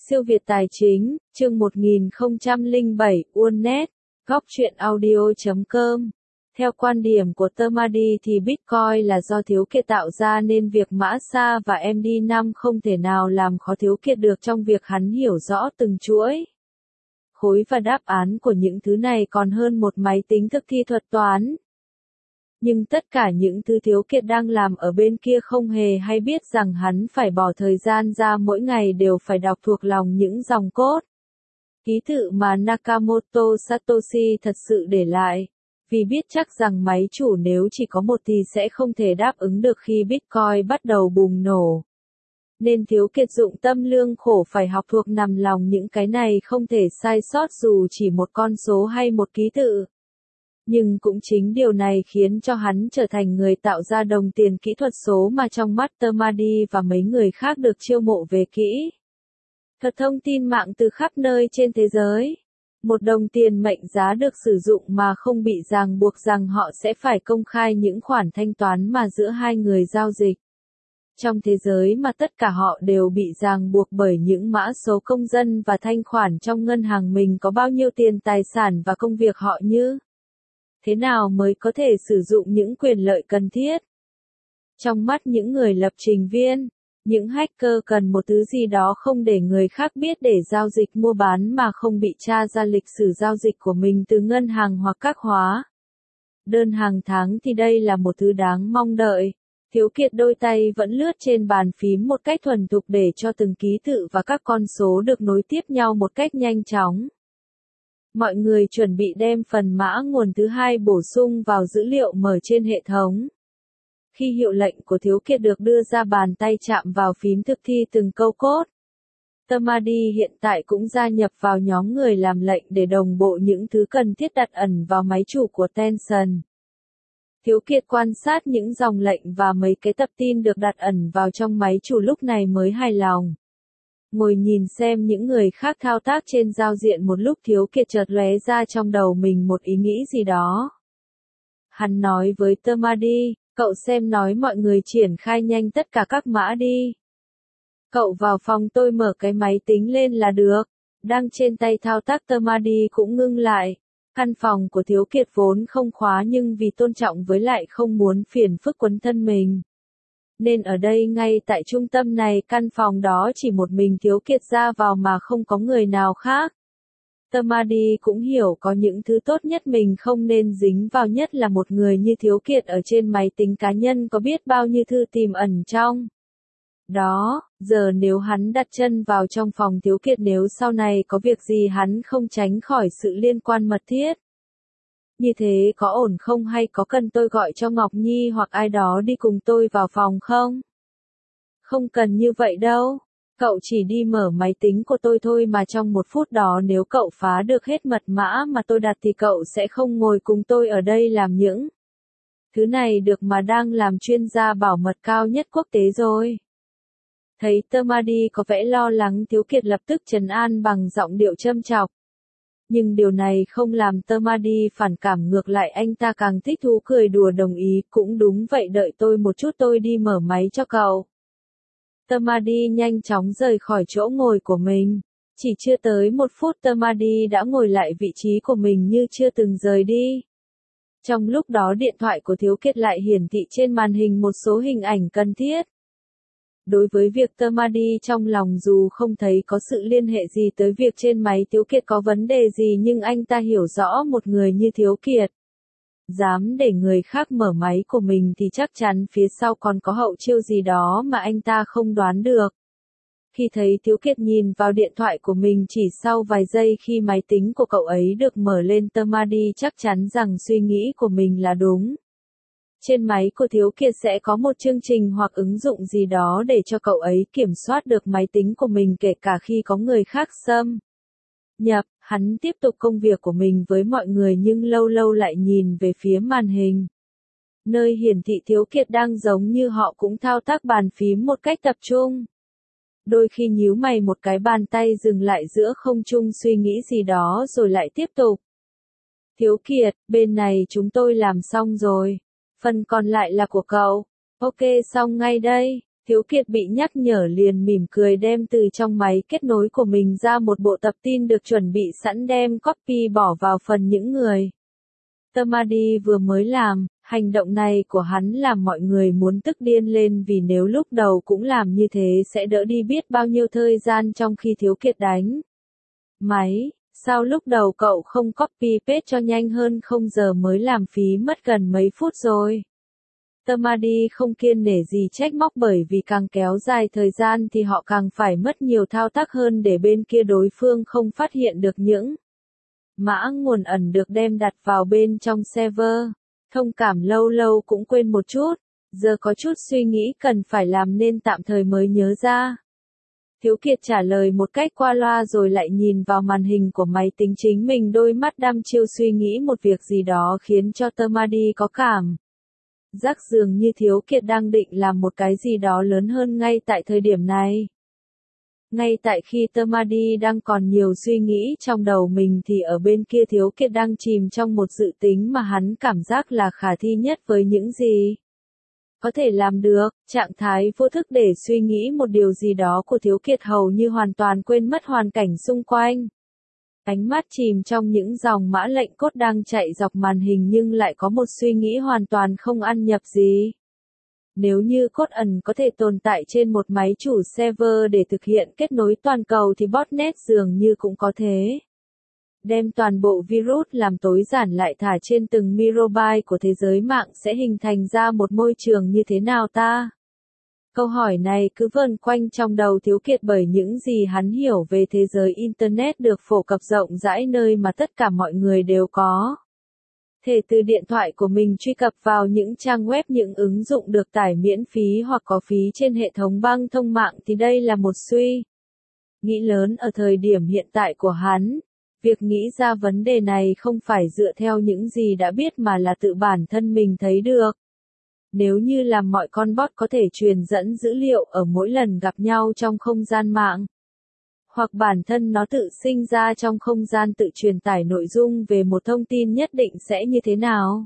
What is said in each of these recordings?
Siêu Việt Tài Chính, chương 1007, Uonnet, góc truyện audio.com. Theo quan điểm của Tamady thì Bitcoin là do Thiếu Kiệt tạo ra nên việc Mã Sa và MD5 không thể nào làm khó Thiếu Kiệt được trong việc hắn hiểu rõ từng chuỗi khối và đáp án của những thứ này còn hơn một máy tính thực thi thuật toán. Nhưng tất cả những thứ Thiếu Kiệt đang làm ở bên kia không hề hay biết rằng hắn phải bỏ thời gian ra mỗi ngày đều phải đọc thuộc lòng những dòng code ký tự mà Nakamoto Satoshi thật sự để lại, vì biết chắc rằng máy chủ nếu chỉ có một thì sẽ không thể đáp ứng được khi Bitcoin bắt đầu bùng nổ. Nên Thiếu Kiệt dụng tâm lương khổ phải học thuộc nằm lòng những cái này không thể sai sót dù chỉ một con số hay một ký tự. Nhưng cũng chính điều này khiến cho hắn trở thành người tạo ra đồng tiền kỹ thuật số mà trong mắt Tamady và mấy người khác được chiêu mộ về kỹ thuật thông tin mạng từ khắp nơi trên thế giới. Một đồng tiền mệnh giá được sử dụng mà không bị ràng buộc rằng họ sẽ phải công khai những khoản thanh toán mà giữa hai người giao dịch. Trong thế giới mà tất cả họ đều bị ràng buộc bởi những mã số công dân và thanh khoản trong ngân hàng mình có bao nhiêu tiền tài sản và công việc họ như thế nào mới có thể sử dụng những quyền lợi cần thiết. Trong mắt những người lập trình viên, những hacker cần một thứ gì đó không để người khác biết để giao dịch mua bán mà không bị tra ra lịch sử giao dịch của mình từ ngân hàng hoặc các hóa đơn hàng tháng thì đây là một thứ đáng mong đợi. Thiếu Kiệt đôi tay vẫn lướt trên bàn phím một cách thuần thục để cho từng ký tự và các con số được nối tiếp nhau một cách nhanh chóng. Mọi người chuẩn bị đem phần mã nguồn thứ hai bổ sung vào dữ liệu mở trên hệ thống. Khi hiệu lệnh của Thiếu Kiệt được đưa ra, bàn tay chạm vào phím thực thi từng câu code. Tamady hiện tại cũng gia nhập vào nhóm người làm lệnh để đồng bộ những thứ cần thiết đặt ẩn vào máy chủ của Tension. Thiếu Kiệt quan sát những dòng lệnh và mấy cái tập tin được đặt ẩn vào trong máy chủ lúc này mới hài lòng. Ngồi nhìn xem những người khác thao tác trên giao diện một lúc, Thiếu Kiệt chợt lóe ra trong đầu mình một ý nghĩ gì đó. Hắn nói với Tamady, cậu xem nói mọi người triển khai nhanh tất cả các mã đi. Cậu vào phòng tôi mở cái máy tính lên là được. Đang trên tay thao tác, Tamady cũng ngưng lại. Căn phòng của Thiếu Kiệt vốn không khóa nhưng vì tôn trọng với lại không muốn phiền phức quấn thân mình, nên ở đây ngay tại trung tâm này, căn phòng đó chỉ một mình Thiếu Kiệt ra vào mà không có người nào khác. Tamady cũng hiểu có những thứ tốt nhất mình không nên dính vào, nhất là một người như Thiếu Kiệt ở trên máy tính cá nhân có biết bao nhiêu thư tiềm ẩn trong đó. Giờ nếu hắn đặt chân vào trong phòng Thiếu Kiệt, nếu sau này có việc gì hắn không tránh khỏi sự liên quan mật thiết. Như thế có ổn không, hay có cần tôi gọi cho Ngọc Nhi hoặc ai đó đi cùng tôi vào phòng không? Không cần như vậy đâu. Cậu chỉ đi mở máy tính của tôi thôi mà trong một phút đó nếu cậu phá được hết mật mã mà tôi đặt thì cậu sẽ không ngồi cùng tôi ở đây làm những thứ này được mà đang làm chuyên gia bảo mật cao nhất quốc tế rồi. Thấy Tamady có vẻ lo lắng, Thiếu Kiệt lập tức trấn an bằng giọng điệu châm chọc. Nhưng điều này không làm Tamady phản cảm, ngược lại anh ta càng thích thú cười đùa đồng ý, cũng đúng vậy, đợi tôi một chút, tôi đi mở máy cho cậu. Tamady nhanh chóng rời khỏi chỗ ngồi của mình. Chỉ chưa tới một phút Tamady đã ngồi lại vị trí của mình như chưa từng rời đi. Trong lúc đó điện thoại của Thiếu Kiệt lại hiển thị trên màn hình một số hình ảnh cần thiết. Đối với việc Tamady trong lòng dù không thấy có sự liên hệ gì tới việc trên máy Thiếu Kiệt có vấn đề gì, nhưng anh ta hiểu rõ một người như Thiếu Kiệt dám để người khác mở máy của mình thì chắc chắn phía sau còn có hậu chiêu gì đó mà anh ta không đoán được. Khi thấy Thiếu Kiệt nhìn vào điện thoại của mình chỉ sau vài giây khi máy tính của cậu ấy được mở lên, Tamady chắc chắn rằng suy nghĩ của mình là đúng. Trên máy của Thiếu Kiệt sẽ có một chương trình hoặc ứng dụng gì đó để cho cậu ấy kiểm soát được máy tính của mình kể cả khi có người khác xâm nhập. Hắn tiếp tục công việc của mình với mọi người nhưng lâu lâu lại nhìn về phía màn hình, nơi hiển thị Thiếu Kiệt đang giống như họ cũng thao tác bàn phím một cách tập trung. Đôi khi nhíu mày một cái, bàn tay dừng lại giữa không trung suy nghĩ gì đó rồi lại tiếp tục. Thiếu Kiệt, bên này chúng tôi làm xong rồi. Phần còn lại là của cậu. Ok, xong ngay đây. Thiếu Kiệt bị nhắc nhở liền mỉm cười đem từ trong máy kết nối của mình ra một bộ tập tin được chuẩn bị sẵn đem copy bỏ vào phần những người. Tamady vừa mới làm, hành động này của hắn làm mọi người muốn tức điên lên vì nếu lúc đầu cũng làm như thế sẽ đỡ đi biết bao nhiêu thời gian trong khi Thiếu Kiệt đánh máy. Sao lúc đầu cậu không copy paste cho nhanh hơn, không giờ mới làm phí mất gần mấy phút rồi. Tamady không kiêng nể gì trách móc, bởi vì càng kéo dài thời gian thì họ càng phải mất nhiều thao tác hơn để bên kia đối phương không phát hiện được những mã nguồn ẩn được đem đặt vào bên trong server. Thông cảm lâu lâu cũng quên một chút, giờ có chút suy nghĩ cần phải làm nên tạm thời mới nhớ ra. Thiếu Kiệt trả lời một cách qua loa rồi lại nhìn vào màn hình của máy tính chính mình, đôi mắt đăm chiêu suy nghĩ một việc gì đó khiến cho Tamady có cảm giác dường như Thiếu Kiệt đang định làm một cái gì đó lớn hơn ngay tại thời điểm này. Ngay tại khi Tamady đang còn nhiều suy nghĩ trong đầu mình thì ở bên kia Thiếu Kiệt đang chìm trong một dự tính mà hắn cảm giác là khả thi nhất với những gì có thể làm được. Trạng thái vô thức để suy nghĩ một điều gì đó của Thiếu Kiệt hầu như hoàn toàn quên mất hoàn cảnh xung quanh. Ánh mắt chìm trong những dòng mã lệnh code đang chạy dọc màn hình nhưng lại có một suy nghĩ hoàn toàn không ăn nhập gì. Nếu như code ẩn có thể tồn tại trên một máy chủ server để thực hiện kết nối toàn cầu thì botnet dường như cũng có thế. Đem toàn bộ virus làm tối giản lại thả trên từng microbyte của thế giới mạng sẽ hình thành ra một môi trường như thế nào ta? Câu hỏi này cứ vờn quanh trong đầu Thiếu Kiệt bởi những gì hắn hiểu về thế giới Internet được phổ cập rộng rãi, nơi mà tất cả mọi người đều có thể từ điện thoại của mình truy cập vào những trang web, những ứng dụng được tải miễn phí hoặc có phí trên hệ thống băng thông mạng, thì đây là một suy nghĩ lớn ở thời điểm hiện tại của hắn. Việc nghĩ ra vấn đề này không phải dựa theo những gì đã biết mà là tự bản thân mình thấy được. Nếu như làm mọi con bot có thể truyền dẫn dữ liệu ở mỗi lần gặp nhau trong không gian mạng, hoặc bản thân nó tự sinh ra trong không gian tự truyền tải nội dung về một thông tin nhất định sẽ như thế nào?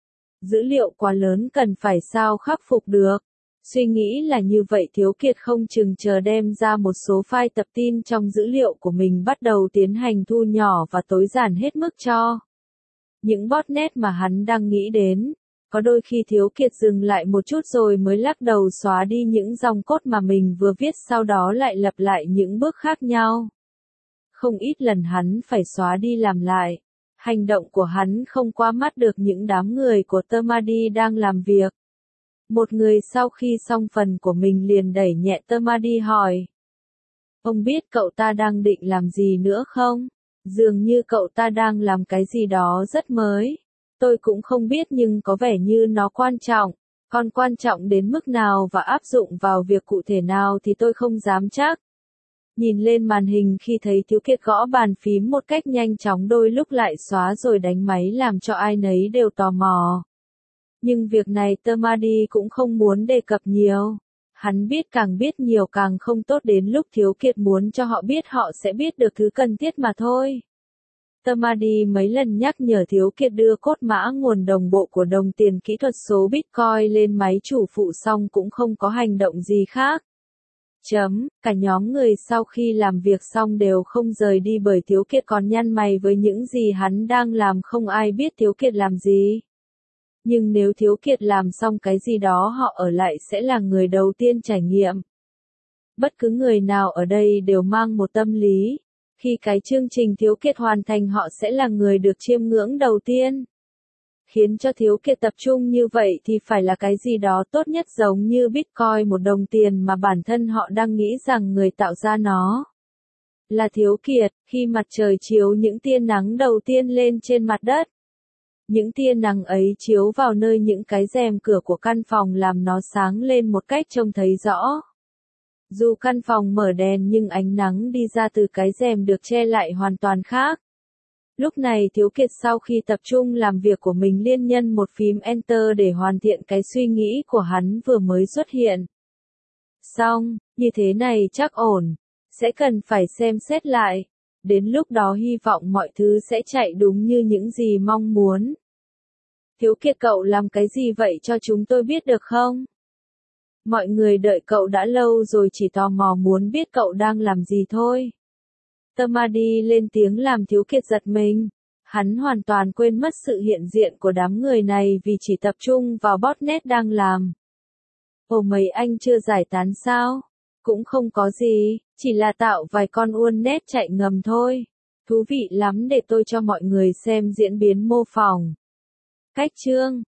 Dữ liệu quá lớn cần phải sao khắc phục được? Suy nghĩ là như vậy, Thiếu Kiệt không chừng chờ đem ra một số file tập tin trong dữ liệu của mình, bắt đầu tiến hành thu nhỏ và tối giản hết mức cho những botnet mà hắn đang nghĩ đến. Có đôi khi Thiếu Kiệt dừng lại một chút rồi mới lắc đầu xóa đi những dòng code mà mình vừa viết, sau đó lại lặp lại những bước khác nhau. Không ít lần hắn phải xóa đi làm lại. Hành động của hắn không qua mắt được những đám người của Tamady đang làm việc. Một người sau khi xong phần của mình liền đẩy nhẹ Tamady hỏi: "Ông biết cậu ta đang định làm gì nữa không? Dường như cậu ta đang làm cái gì đó rất mới. Tôi cũng không biết nhưng có vẻ như nó quan trọng. Còn quan trọng đến mức nào và áp dụng vào việc cụ thể nào thì tôi không dám chắc." Nhìn lên màn hình khi thấy Thiếu Kiệt gõ bàn phím một cách nhanh chóng, đôi lúc lại xóa rồi đánh máy, làm cho ai nấy đều tò mò. Nhưng việc này Tamady cũng không muốn đề cập nhiều. Hắn biết càng biết nhiều càng không tốt, đến lúc Thiếu Kiệt muốn cho họ biết họ sẽ biết được thứ cần thiết mà thôi. Tamady mấy lần nhắc nhở Thiếu Kiệt đưa cốt mã nguồn đồng bộ của đồng tiền kỹ thuật số Bitcoin lên máy chủ phụ xong cũng không có hành động gì khác. Cả nhóm người sau khi làm việc xong đều không rời đi bởi Thiếu Kiệt còn nhăn mày với những gì hắn đang làm. Không ai biết Thiếu Kiệt làm gì. Nhưng nếu Thiếu Kiệt làm xong cái gì đó, họ ở lại sẽ là người đầu tiên trải nghiệm. Bất cứ người nào ở đây đều mang một tâm lý. Khi cái chương trình Thiếu Kiệt hoàn thành, họ sẽ là người được chiêm ngưỡng đầu tiên. Khiến cho Thiếu Kiệt tập trung như vậy thì phải là cái gì đó tốt nhất, giống như Bitcoin, một đồng tiền mà bản thân họ đang nghĩ rằng người tạo ra nó là Thiếu Kiệt. Khi mặt trời chiếu những tia nắng đầu tiên lên trên mặt đất, những tia nắng ấy chiếu vào nơi những cái rèm cửa của căn phòng làm nó sáng lên một cách trông thấy rõ. Dù căn phòng mở đèn nhưng ánh nắng đi ra từ cái rèm được che lại hoàn toàn khác. Lúc này Thiếu Kiệt sau khi tập trung làm việc của mình liên nhân một phím Enter để hoàn thiện cái suy nghĩ của hắn vừa mới xuất hiện. Xong, như thế này chắc ổn. Sẽ cần phải xem xét lại. Đến lúc đó hy vọng mọi thứ sẽ chạy đúng như những gì mong muốn. Thiếu Kiệt, cậu làm cái gì vậy cho chúng tôi biết được không? Mọi người đợi cậu đã lâu rồi chỉ tò mò muốn biết cậu đang làm gì thôi. Tamadi lên tiếng làm Thiếu Kiệt giật mình. Hắn hoàn toàn quên mất sự hiện diện của đám người này vì chỉ tập trung vào botnet đang làm. Ồ, mấy anh chưa giải tán sao? Cũng không có gì, chỉ là tạo vài con Uonnet chạy ngầm thôi. Thú vị lắm, để tôi cho mọi người xem diễn biến mô phỏng. Cách chương